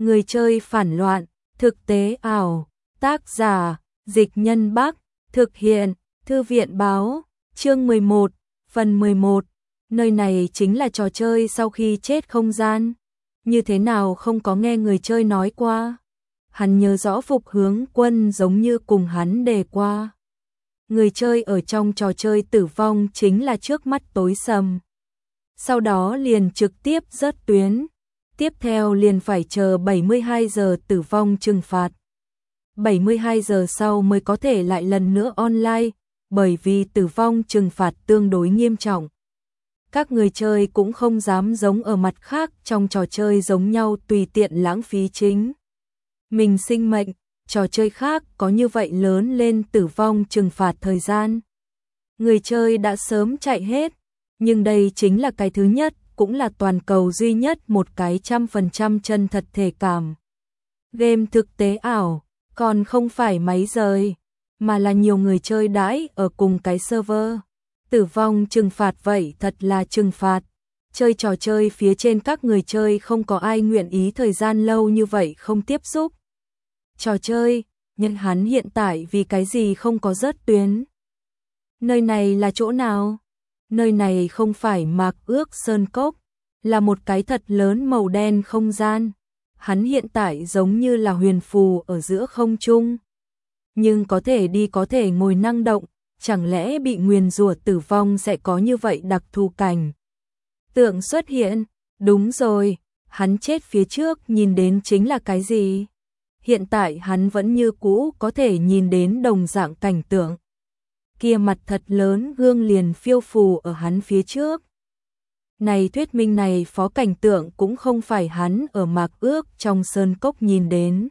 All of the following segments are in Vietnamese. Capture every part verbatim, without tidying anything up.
Người chơi phản loạn, thực tế ảo, tác giả, Dịch Nhân Bắc, thực hiện, Thư viện báo, chương mười một, phần mười một, nơi này chính là trò chơi sau khi chết không gian. Như thế nào không có nghe người chơi nói qua. Hắn nhớ rõ Phục Hướng Quân giống như cùng hắn đề qua. Người chơi ở trong trò chơi tử vong chính là trước mắt tối sầm. Sau đó liền trực tiếp rớt tuyến. Tiếp theo liền phải chờ bảy mươi hai giờ tử vong trừng phạt. bảy mươi hai giờ sau mới có thể lại lần nữa online, bởi vì tử vong trừng phạt tương đối nghiêm trọng. Các người chơi cũng không dám giống ở mặt khác trong trò chơi giống nhau tùy tiện lãng phí chính mình sinh mệnh, trò chơi khác có như vậy lớn lên tử vong trừng phạt thời gian. Người chơi đã sớm chạy hết, nhưng đây chính là cái thứ nhất, cũng là toàn cầu duy nhất một cái trăm phần trăm chân thật thể cảm. Game thực tế ảo, còn không phải máy rời, mà là nhiều người chơi đãi ở cùng cái server. Tử vong trừng phạt vậy thật là trừng phạt. Chơi trò chơi phía trên các người chơi không có ai nguyện ý thời gian lâu như vậy không tiếp xúc. Trò chơi, nhưng hắn hiện tại vì cái gì không có rớt tuyến. Nơi này là chỗ nào? Nơi này không phải Mạc Ước Sơn Cốc, là một cái thật lớn màu đen không gian. Hắn hiện tại giống như là huyền phù ở giữa không trung. Nhưng có thể đi có thể ngồi năng động, chẳng lẽ bị nguyền rủa tử vong sẽ có như vậy đặc thù cảnh. Tượng xuất hiện, đúng rồi, hắn chết phía trước nhìn đến chính là cái gì? Hiện tại hắn vẫn như cũ có thể nhìn đến đồng dạng cảnh tượng. Kia mặt thật lớn gương liền phiêu phù ở hắn phía trước. Này thuyết minh này phó cảnh tượng cũng không phải hắn ở Mạc Ước trong sơn cốc nhìn đến,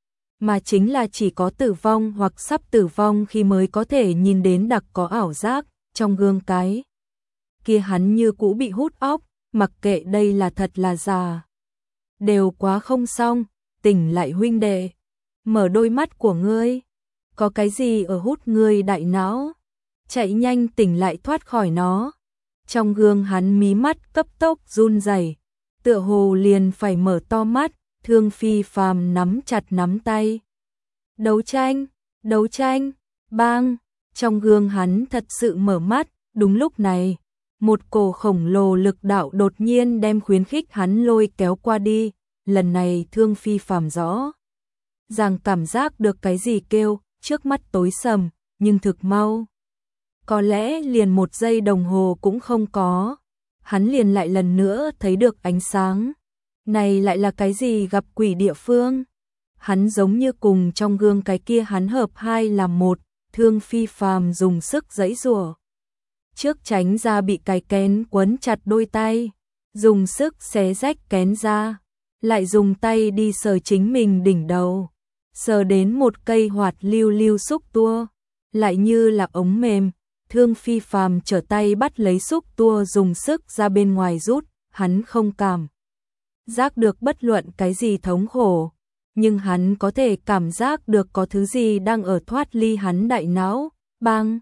mà chính là chỉ có tử vong hoặc sắp tử vong khi mới có thể nhìn đến đặc có ảo giác trong gương cái. Kia hắn như cũ bị hút óc, mặc kệ đây là thật là giả. Đều quá không xong, tỉnh lại huynh đệ, mở đôi mắt của ngươi, có cái gì ở hút ngươi đại não, chạy nhanh tỉnh lại thoát khỏi nó. Trong gương hắn mí mắt cấp tốc run rẩy, tựa hồ liền phải mở to mắt, Thương Phi Phàm nắm chặt nắm tay. Đấu tranh, đấu tranh, bang, trong gương hắn thật sự mở mắt, đúng lúc này, một cổ khổng lồ lực đạo đột nhiên đem khuyến khích hắn lôi kéo qua đi, lần này Thương Phi Phàm rõ ràng cảm giác được cái gì kêu, trước mắt tối sầm, nhưng thực mau. Có lẽ liền một giây đồng hồ cũng không có, hắn liền lại lần nữa thấy được ánh sáng. Này lại là cái gì gặp quỷ địa phương? Hắn giống như cùng trong gương cái kia hắn hợp hai làm một, Thương Phi Phàm dùng sức giãy giụa. Trước tránh ra bị cái kén quấn chặt đôi tay, dùng sức xé rách kén ra, lại dùng tay đi sờ chính mình đỉnh đầu, sờ đến một cây hoạt lưu lưu xúc tua, lại như là ống mềm. Thương Phi Phàm trở tay bắt lấy xúc tua dùng sức ra bên ngoài rút, hắn không cảm giác được bất luận cái gì thống khổ, nhưng hắn có thể cảm giác được có thứ gì đang ở thoát ly hắn đại não, bang.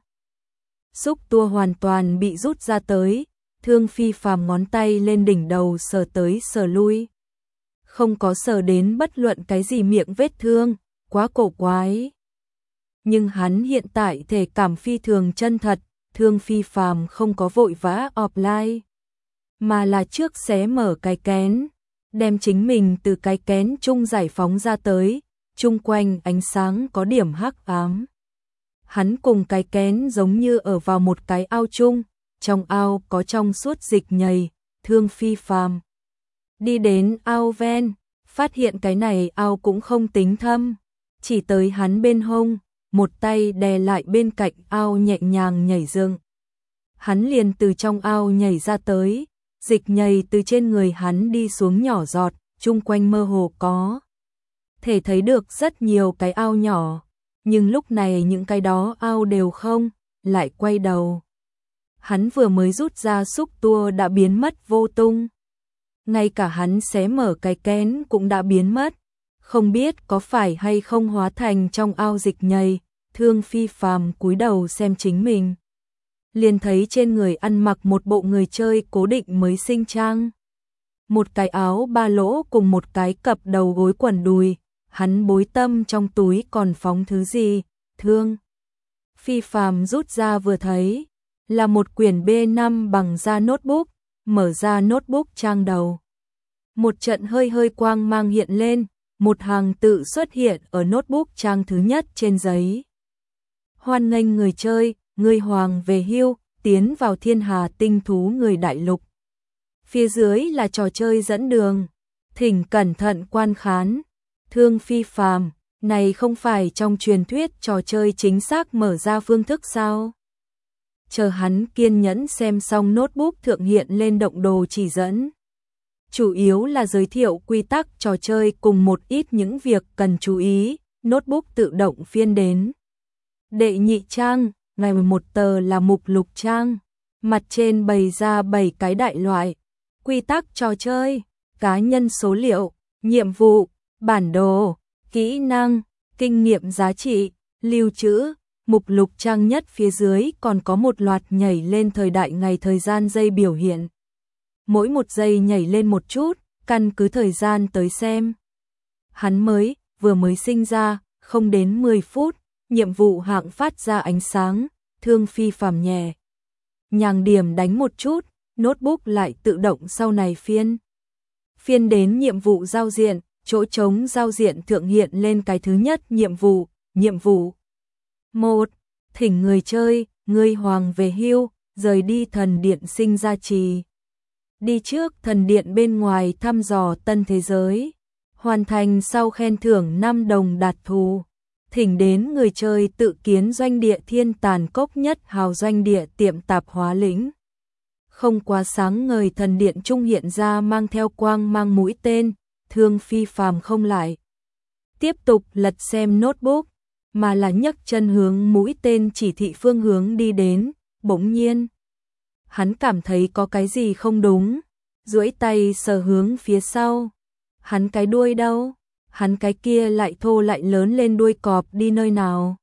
Xúc tua hoàn toàn bị rút ra tới, Thương Phi Phàm ngón tay lên đỉnh đầu sờ tới sờ lui. Không có sờ đến bất luận cái gì miệng vết thương, quá cổ quái. Nhưng hắn hiện tại thể cảm phi thường chân thật, Thương Phi Phàm không có vội vã offline, mà là trước xé mở cái kén, đem chính mình từ cái kén chung giải phóng ra tới, chung quanh ánh sáng có điểm hắc ám. Hắn cùng cái kén giống như ở vào một cái ao chung, trong ao có trong suốt dịch nhầy, Thương Phi Phàm đi đến ao ven, phát hiện cái này ao cũng không tính thâm, chỉ tới hắn bên hông, một tay đè lại bên cạnh ao nhẹ nhàng nhảy dựng. Hắn liền từ trong ao nhảy ra tới, dịch nhầy từ trên người hắn đi xuống nhỏ giọt, chung quanh mơ hồ có thể thấy được rất nhiều cái ao nhỏ, nhưng lúc này những cái đó ao đều không, lại quay đầu. Hắn vừa mới rút ra xúc tua đã biến mất vô tung. Ngay cả hắn xé mở cái kén cũng đã biến mất, không biết có phải hay không hóa thành trong ao dịch nhầy. Thương Phi Phàm cúi đầu xem chính mình, liền thấy trên người ăn mặc một bộ người chơi cố định mới sinh trang. một cái áo ba lỗ cùng một cái cặp đầu gối quần đùi, hắn bối tâm trong túi còn phóng thứ gì, Thương Phi Phàm rút ra vừa thấy, là một quyển bê năm bằng da notebook, mở ra notebook trang đầu. Một trận hơi hơi quang mang hiện lên, một hàng tự xuất hiện ở notebook trang thứ nhất trên giấy. Hoan nghênh người chơi, người hoàng về hưu, tiến vào thiên hà tinh thú người đại lục. Phía dưới là trò chơi dẫn đường, thỉnh cẩn thận quan khán. Thương Phi Phàm, này không phải trong truyền thuyết trò chơi chính xác mở ra phương thức sao? Chờ hắn kiên nhẫn xem xong notebook thượng hiện lên động đồ chỉ dẫn. Chủ yếu là giới thiệu quy tắc trò chơi cùng một ít những việc cần chú ý, notebook tự động phiên đến. Đệ nhị trang, ngày mười một tờ là mục lục trang, mặt trên bày ra bảy cái đại loại, quy tắc trò chơi, cá nhân số liệu, nhiệm vụ, bản đồ, kỹ năng, kinh nghiệm giá trị, lưu trữ. Mục lục trang nhất phía dưới còn có một loạt nhảy lên thời đại ngày thời gian giây biểu hiện. Mỗi một giây nhảy lên một chút, căn cứ thời gian tới xem. Hắn mới, vừa mới sinh ra, không đến mười phút, nhiệm vụ hạng phát ra ánh sáng, Thương Phi Phàm nhẹ nhàng điểm đánh một chút, notebook lại tự động sau này phiên. Phiên đến nhiệm vụ giao diện, chỗ trống giao diện thượng hiện lên cái thứ nhất nhiệm vụ, nhiệm vụ. một. Thỉnh người chơi, người hoàng về hưu, rời đi thần điện sinh ra trì. Đi trước thần điện bên ngoài thăm dò tân thế giới. Hoàn thành sau khen thưởng năm đồng đạt thù. Thỉnh đến người chơi tự kiến doanh địa thiên tàn cốc nhất hào doanh địa tiệm tạp hóa lĩnh. Không quá sáng ngời thần điện trung hiện ra mang theo quang mang mũi tên, Thương Phi Phàm không lại tiếp tục lật xem notebook, mà là nhấc chân hướng mũi tên chỉ thị phương hướng đi đến. Bỗng nhiên, hắn cảm thấy có cái gì không đúng, duỗi tay sờ hướng phía sau. Hắn cái đuôi đâu? Hắn cái kia lại thô lại lớn lên đuôi cọp đi nơi nào?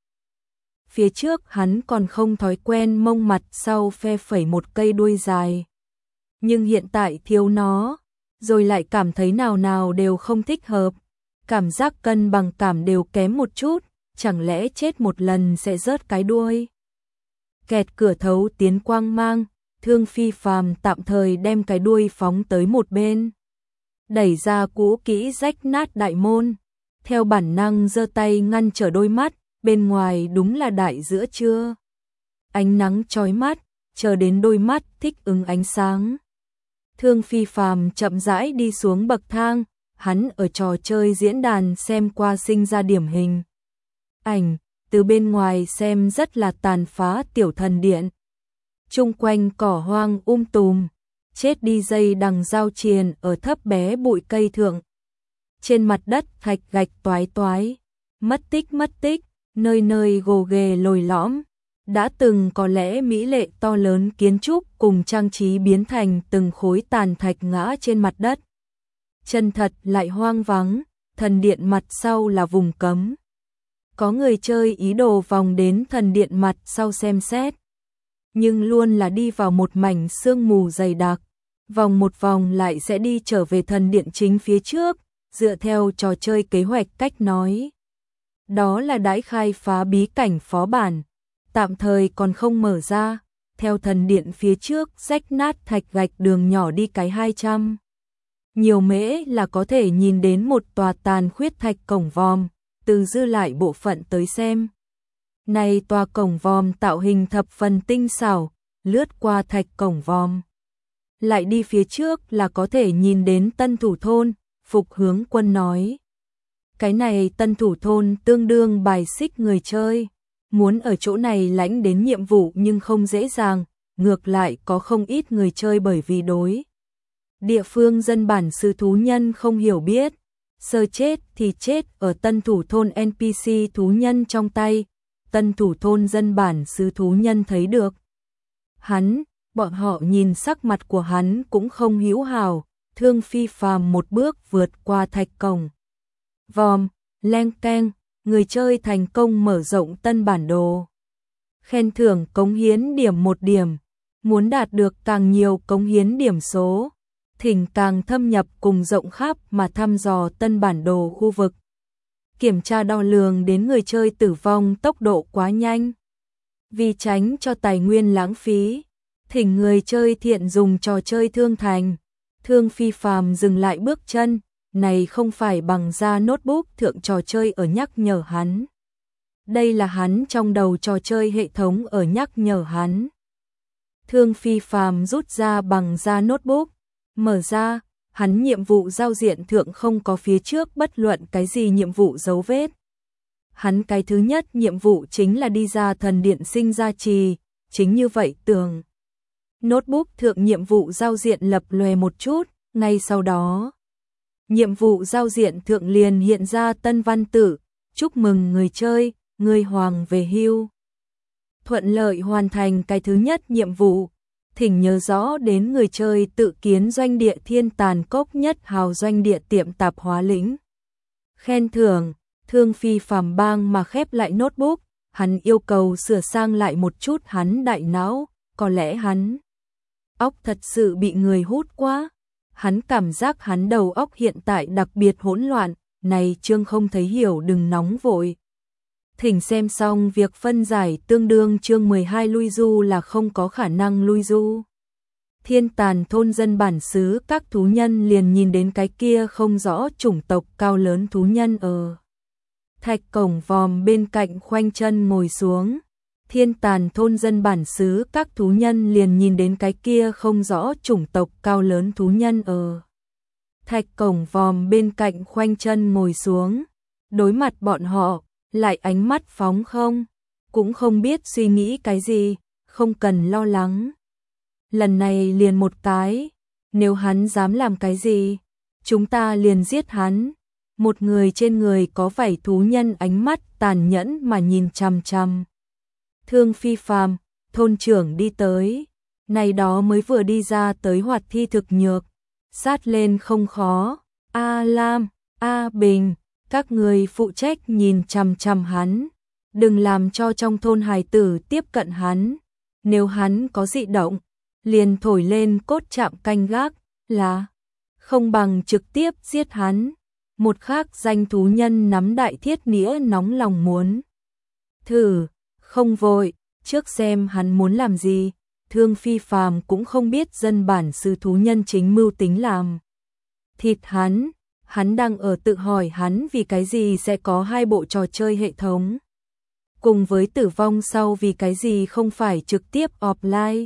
Phía trước hắn còn không thói quen mông mặt sau phe phẩy một cây đuôi dài. Nhưng hiện tại thiếu nó, rồi lại cảm thấy nào nào đều không thích hợp. Cảm giác cân bằng cảm đều kém một chút, chẳng lẽ chết một lần sẽ rớt cái đuôi? Kẹt cửa thấu tiến quang mang, Thương Phi Phàm tạm thời đem cái đuôi phóng tới một bên. Đẩy ra cũ kỹ rách nát đại môn, theo bản năng giơ tay ngăn trở đôi mắt, bên ngoài đúng là đại giữa trưa. Ánh nắng chói mắt, chờ đến đôi mắt thích ứng ánh sáng. Thương Phi Phàm chậm rãi đi xuống bậc thang, hắn ở trò chơi diễn đàn xem qua sinh ra điểm hình. Ảnh, từ bên ngoài xem rất là tàn phá tiểu thần điện. Trung quanh cỏ hoang um tùm, chết đi dây đằng giao triền ở thấp bé bụi cây thượng. Trên mặt đất thạch gạch toái toái, mất tích mất tích, nơi nơi gồ ghề lồi lõm. Đã từng có lẽ mỹ lệ to lớn kiến trúc cùng trang trí biến thành từng khối tàn thạch ngã trên mặt đất. Chân thật lại hoang vắng, thần điện mặt sau là vùng cấm. Có người chơi ý đồ vòng đến thần điện mặt sau xem xét, nhưng luôn là đi vào một mảnh sương mù dày đặc, vòng một vòng lại sẽ đi trở về thần điện chính phía trước, dựa theo trò chơi kế hoạch cách nói. Đó là đãi khai phá bí cảnh phó bản, tạm thời còn không mở ra, theo thần điện phía trước rách nát thạch gạch đường nhỏ đi cái hai trăm. Nhiều mễ là có thể nhìn đến một tòa tàn khuyết thạch cổng vòm, từ dư lại bộ phận tới xem. Này tòa cổng vòm tạo hình thập phần tinh xảo, lướt qua thạch cổng vòm. Lại đi phía trước là có thể nhìn đến tân thủ thôn, Phục Hướng Quân nói. Cái này tân thủ thôn tương đương bài xích người chơi, muốn ở chỗ này lãnh đến nhiệm vụ nhưng không dễ dàng, ngược lại có không ít người chơi bởi vì đối địa phương dân bản xứ thú nhân không hiểu biết, sơ chết thì chết ở tân thủ thôn en pê xê thú nhân trong tay, tân thủ thôn dân bản xứ thú nhân thấy được. Hắn, bọn họ nhìn sắc mặt của hắn cũng không hữu hảo, Thương Phi Phàm một bước vượt qua thạch cổng vòm, leng keng, người chơi thành công mở rộng tân bản đồ. Khen thưởng cống hiến điểm một điểm, muốn đạt được càng nhiều cống hiến điểm số, Thỉnh càng thâm nhập cùng rộng khắp mà thăm dò tân bản đồ khu vực. Kiểm tra đo lường đến người chơi tử vong tốc độ quá nhanh. Vì tránh cho tài nguyên lãng phí, thỉnh người chơi thiện dùng trò chơi thương thành. Thương Phi Phàm dừng lại bước chân, này không phải bằng ra notebook thượng trò chơi ở nhắc nhở hắn. Đây là hắn trong đầu trò chơi hệ thống ở nhắc nhở hắn. Thương Phi Phàm rút ra bằng ra notebook, mở ra, hắn nhiệm vụ giao diện thượng không có phía trước bất luận cái gì nhiệm vụ dấu vết. Hắn cái thứ nhất nhiệm vụ chính là đi ra thần điện sinh ra trì, chính như vậy tường. Notebook thượng nhiệm vụ giao diện lập lòe một chút, ngay sau đó. Nhiệm vụ giao diện thượng liền hiện ra tân văn tự, chúc mừng người chơi, người hoàng về hưu. Thuận lợi hoàn thành cái thứ nhất nhiệm vụ, thỉnh nhớ rõ đến người chơi tự kiến doanh địa thiên tàn cốc nhất hào doanh địa tiệm tạp hóa lĩnh. Khen thưởng, Thương Phi Phàm bang mà khép lại notebook, hắn yêu cầu sửa sang lại một chút hắn đại não, có lẽ hắn óc thật sự bị người hút quá. Hắn cảm giác hắn đầu óc hiện tại đặc biệt hỗn loạn, này chương không thấy hiểu đừng nóng vội. Thỉnh xem xong việc phân giải tương đương chương mười hai lui du là không có khả năng lui du. Thiên Tàn thôn dân bản xứ các thú nhân liền nhìn đến cái kia không rõ chủng tộc cao lớn thú nhân ở thạch cổng vòm bên cạnh khoanh chân ngồi xuống. Thiên Tàn thôn dân bản xứ các thú nhân liền nhìn đến cái kia không rõ chủng tộc cao lớn thú nhân ở thạch cổng vòm bên cạnh khoanh chân ngồi xuống. Đối mặt bọn họ, lại ánh mắt phóng không, cũng không biết suy nghĩ cái gì, không cần lo lắng. Lần này liền một cái, nếu hắn dám làm cái gì, chúng ta liền giết hắn. Một người trên người có vảy thú nhân ánh mắt tàn nhẫn mà nhìn chằm chằm. Thương Phi Phàm, thôn trưởng đi tới, này đó mới vừa đi ra tới hoạt thi thực nhược, sát lên không khó. A Lam, A Bình, các người phụ trách nhìn chằm chằm hắn, đừng làm cho trong thôn hài tử tiếp cận hắn, nếu hắn có dị động, liền thổi lên cốt chạm canh gác, là không bằng trực tiếp giết hắn. Một khác danh thú nhân nắm đại thiết nĩa nóng lòng muốn thử, không vội, trước xem hắn muốn làm gì. Thương Phi Phàm cũng không biết dân bản xứ thú nhân chính mưu tính làm thịt hắn. Hắn đang ở tự hỏi hắn vì cái gì sẽ có hai bộ trò chơi hệ thống. Cùng với tử vong sau vì cái gì không phải trực tiếp offline,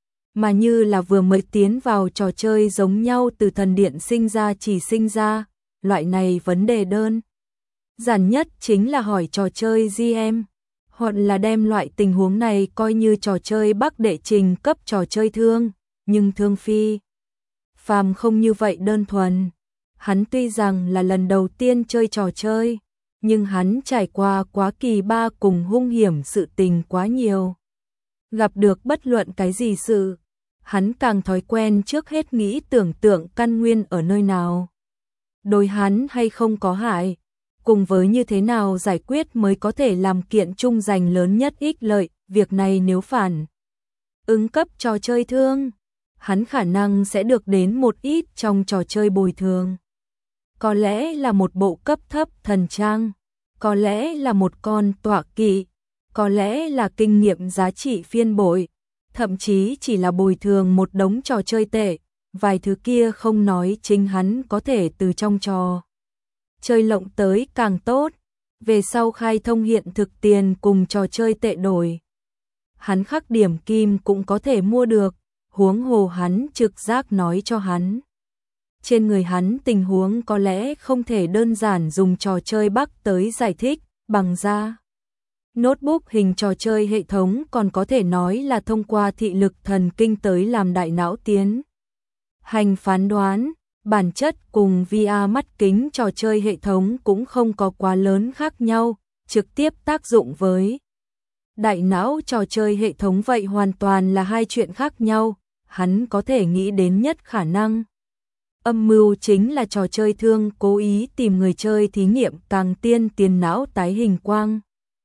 mà như là vừa mới tiến vào trò chơi giống nhau từ thần điện sinh ra chỉ sinh ra. Loại này vấn đề đơn giản nhất chính là hỏi trò chơi giê em, hoặc là đem loại tình huống này coi như trò chơi Bắc đệ trình cấp trò chơi thương, nhưng Thương Phi Phàm không như vậy đơn thuần. Hắn tuy rằng là lần đầu tiên chơi trò chơi, nhưng hắn trải qua quá kỳ ba cùng hung hiểm sự tình quá nhiều. Gặp được bất luận cái gì sự, hắn càng thói quen trước hết nghĩ tưởng tượng căn nguyên ở nơi nào. Đối hắn hay không có hại, cùng với như thế nào giải quyết mới có thể làm kiện chung giành lớn nhất ích lợi, việc này nếu phản ứng cấp trò chơi thương, hắn khả năng sẽ được đến một ít trong trò chơi bồi thường. Có lẽ là một bộ cấp thấp thần trang, có lẽ là một con tọa kỵ, có lẽ là kinh nghiệm giá trị phiên bội, thậm chí chỉ là bồi thường một đống trò chơi tệ. Vài thứ kia không nói chính hắn có thể từ trong trò chơi lộng tới càng tốt, về sau khai thông hiện thực tiền cùng trò chơi tệ đổi. Hắn khắc điểm kim cũng có thể mua được, huống hồ hắn trực giác nói cho hắn. Trên người hắn tình huống có lẽ không thể đơn giản dùng trò chơi Bắc tới giải thích, bằng ra. Notebook hình trò chơi hệ thống còn có thể nói là thông qua thị lực thần kinh tới làm đại não tiến hành phán đoán, bản chất cùng vê rờ mắt kính trò chơi hệ thống cũng không có quá lớn khác nhau, trực tiếp tác dụng với đại não trò chơi hệ thống vậy hoàn toàn là hai chuyện khác nhau. Hắn có thể nghĩ đến nhất khả năng âm mưu chính là trò chơi thương cố ý tìm người chơi thí nghiệm càng tiên tiền não tái hình quang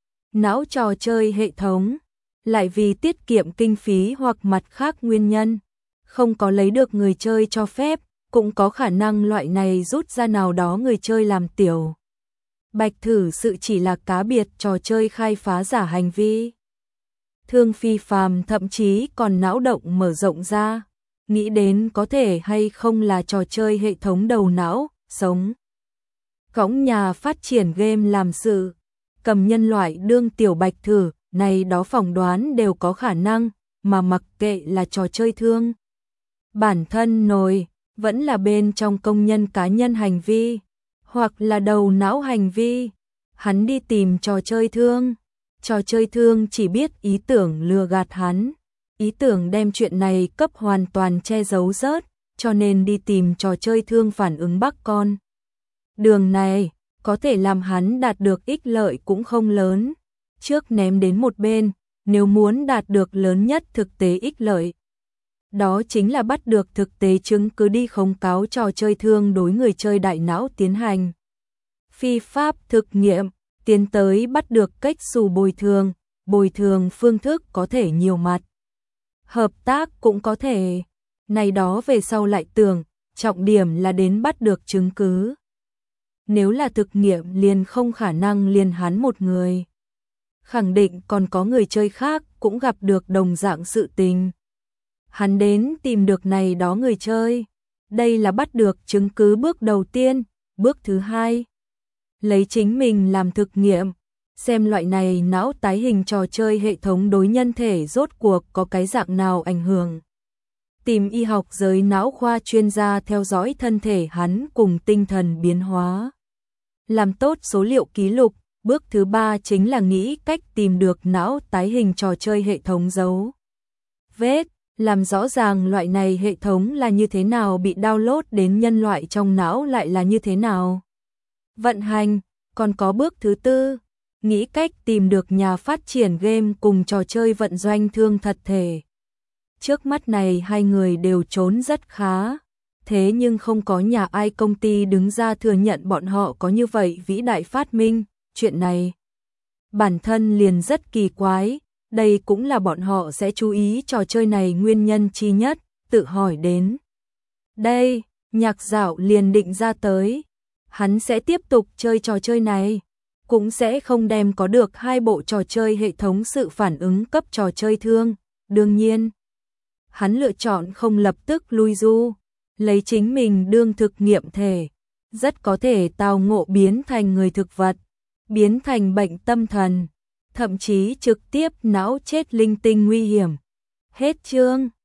não trò chơi hệ thống, lại vì tiết kiệm kinh phí hoặc mặt khác nguyên nhân, không có lấy được người chơi cho phép, cũng có khả năng loại này rút ra nào đó người chơi làm tiểu. Bạch thử sự chỉ là cá biệt trò chơi khai phá giả hành vi. Thương Phi Phàm thậm chí còn não động mở rộng ra, nghĩ đến có thể hay không là trò chơi hệ thống đầu não, sống. Cõng nhà phát triển game làm sự, cầm nhân loại đương tiểu bạch thử, này đó phỏng đoán đều có khả năng, mà mặc kệ là trò chơi thương. Bản thân nồi, vẫn là bên trong công nhân cá nhân hành vi, hoặc là đầu não hành vi, hắn đi tìm trò chơi thương. Trò chơi thương chỉ biết ý tưởng lừa gạt hắn, ý tưởng đem chuyện này cấp hoàn toàn che giấu rớt, cho nên đi tìm trò chơi thương phản ứng bắc con. Đường này, có thể làm hắn đạt được ích lợi cũng không lớn, trước ném đến một bên, nếu muốn đạt được lớn nhất thực tế ích lợi. Đó chính là bắt được thực tế chứng cứ đi khống cáo trò chơi thương đối người chơi đại não tiến hành. Phi pháp thực nghiệm, tiến tới bắt được cách xù bồi thường, bồi thường phương thức có thể nhiều mặt. Hợp tác cũng có thể, này đó về sau lại tưởng, trọng điểm là đến bắt được chứng cứ. Nếu là thực nghiệm liền không khả năng liền hắn một người. Khẳng định còn có người chơi khác cũng gặp được đồng dạng sự tình. Hắn đến tìm được này đó người chơi. Đây là bắt được chứng cứ bước đầu tiên, bước thứ hai. Lấy chính mình làm thực nghiệm, xem loại này não tái hình trò chơi hệ thống đối nhân thể rốt cuộc có cái dạng nào ảnh hưởng. Tìm y học giới não khoa chuyên gia theo dõi thân thể hắn cùng tinh thần biến hóa. Làm tốt số liệu ký lục, bước thứ ba chính là nghĩ cách tìm được não tái hình trò chơi hệ thống dấu vết, làm rõ ràng loại này hệ thống là như thế nào bị download đến nhân loại trong não lại là như thế nào. Vận hành, còn có bước thứ tư, nghĩ cách tìm được nhà phát triển game cùng trò chơi vận doanh thương thật thể. Trước mắt này hai người đều trốn rất khá, thế nhưng không có nhà ai công ty đứng ra thừa nhận bọn họ có như vậy vĩ đại phát minh, chuyện này bản thân liền rất kỳ quái, đây cũng là bọn họ sẽ chú ý trò chơi này nguyên nhân chi nhất, tự hỏi đến. Đây, Nhạc Dạo liền định ra tới, hắn sẽ tiếp tục chơi trò chơi này, cũng sẽ không đem có được hai bộ trò chơi hệ thống sự phản ứng cấp trò chơi thương, đương nhiên. Hắn lựa chọn không lập tức lui du, lấy chính mình đương thực nghiệm thể, rất có thể tao ngộ biến thành người thực vật, biến thành bệnh tâm thần, thậm chí trực tiếp não chết linh tinh nguy hiểm. Hết chương.